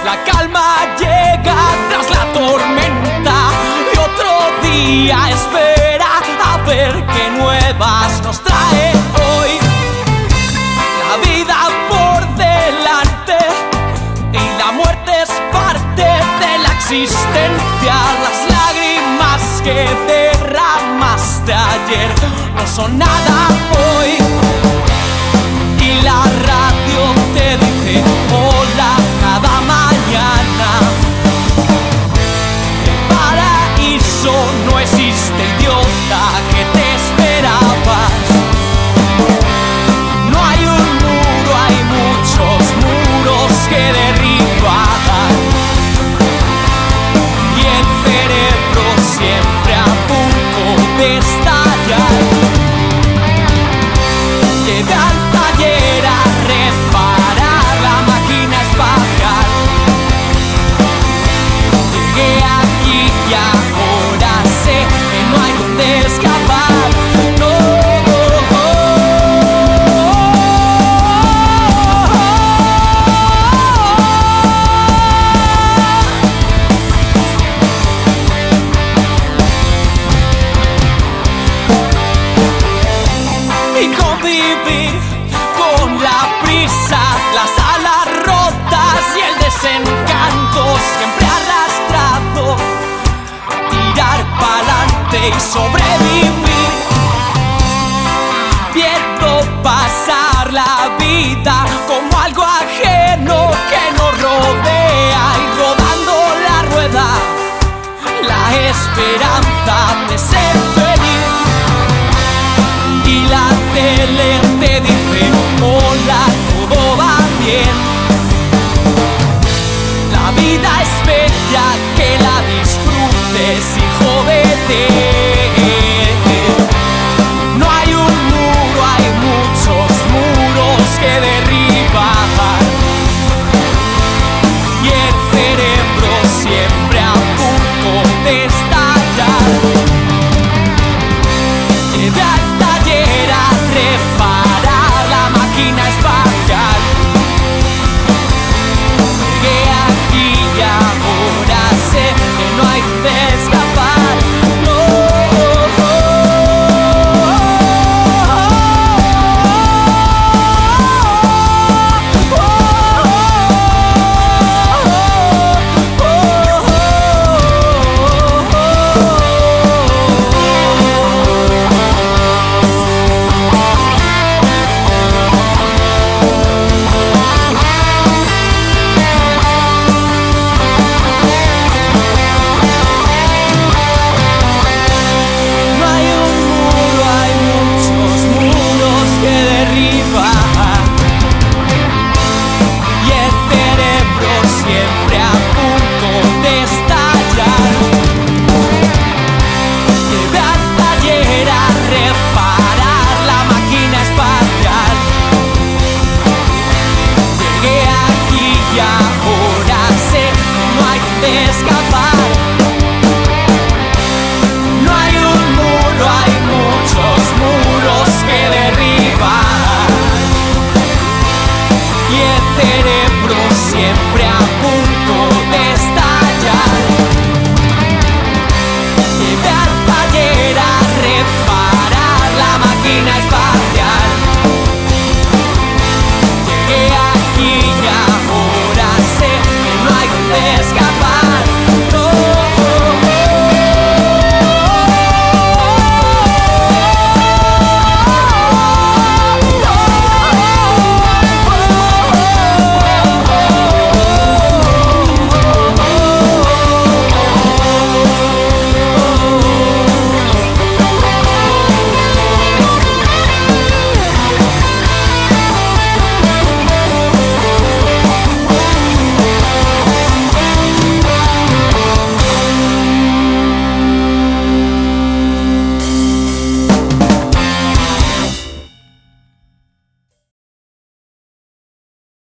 La calma llega tras la tormenta y otro día espera a ver qué nuevas nos trae hoy. La vida por delante y la muerte es parte de la existencia. Las lágrimas que derramaste ayer no son nada hoy. Y la radio te dice hola cada mañana. El paraíso no existe, idiota, que te esperabas. No hay un muro, hay muchos muros que derribar. Y el cerebro siempre a punto de estallar. Llegué al taller a reparar la máquina espacial. Llegué aquí y ahora sé que no hay donde escapar. No, y convivir con la prisa, las alas rotas y el desencanto siempre arrastrado. Tirar pa'lante y sobrevivir, viendo pasar la vida como algo ajeno que nos rodea y rodando la rueda, la esperanza de ser feliz. Y la tele te dice hola, todo va bien. La vida es bella, que la disfrutes y jódete. No hay un muro, hay muchos muros que derribar. Y el cerebro siempre a punto de estallar. Llegué al taller a reparar la máquina espacial. Llegué aquí y ahora sé que no hay de escapar. No, no hay un muro, hay muchos muros que derribar. Y el cerebro siempre a punto de estallar. Llegué al taller a reparar la máquina espacial. Llegué aquí y ahora sé que no hay de escapar. No hay un muro, hay muchos muros que derribar. Y el cerebro siempre a punto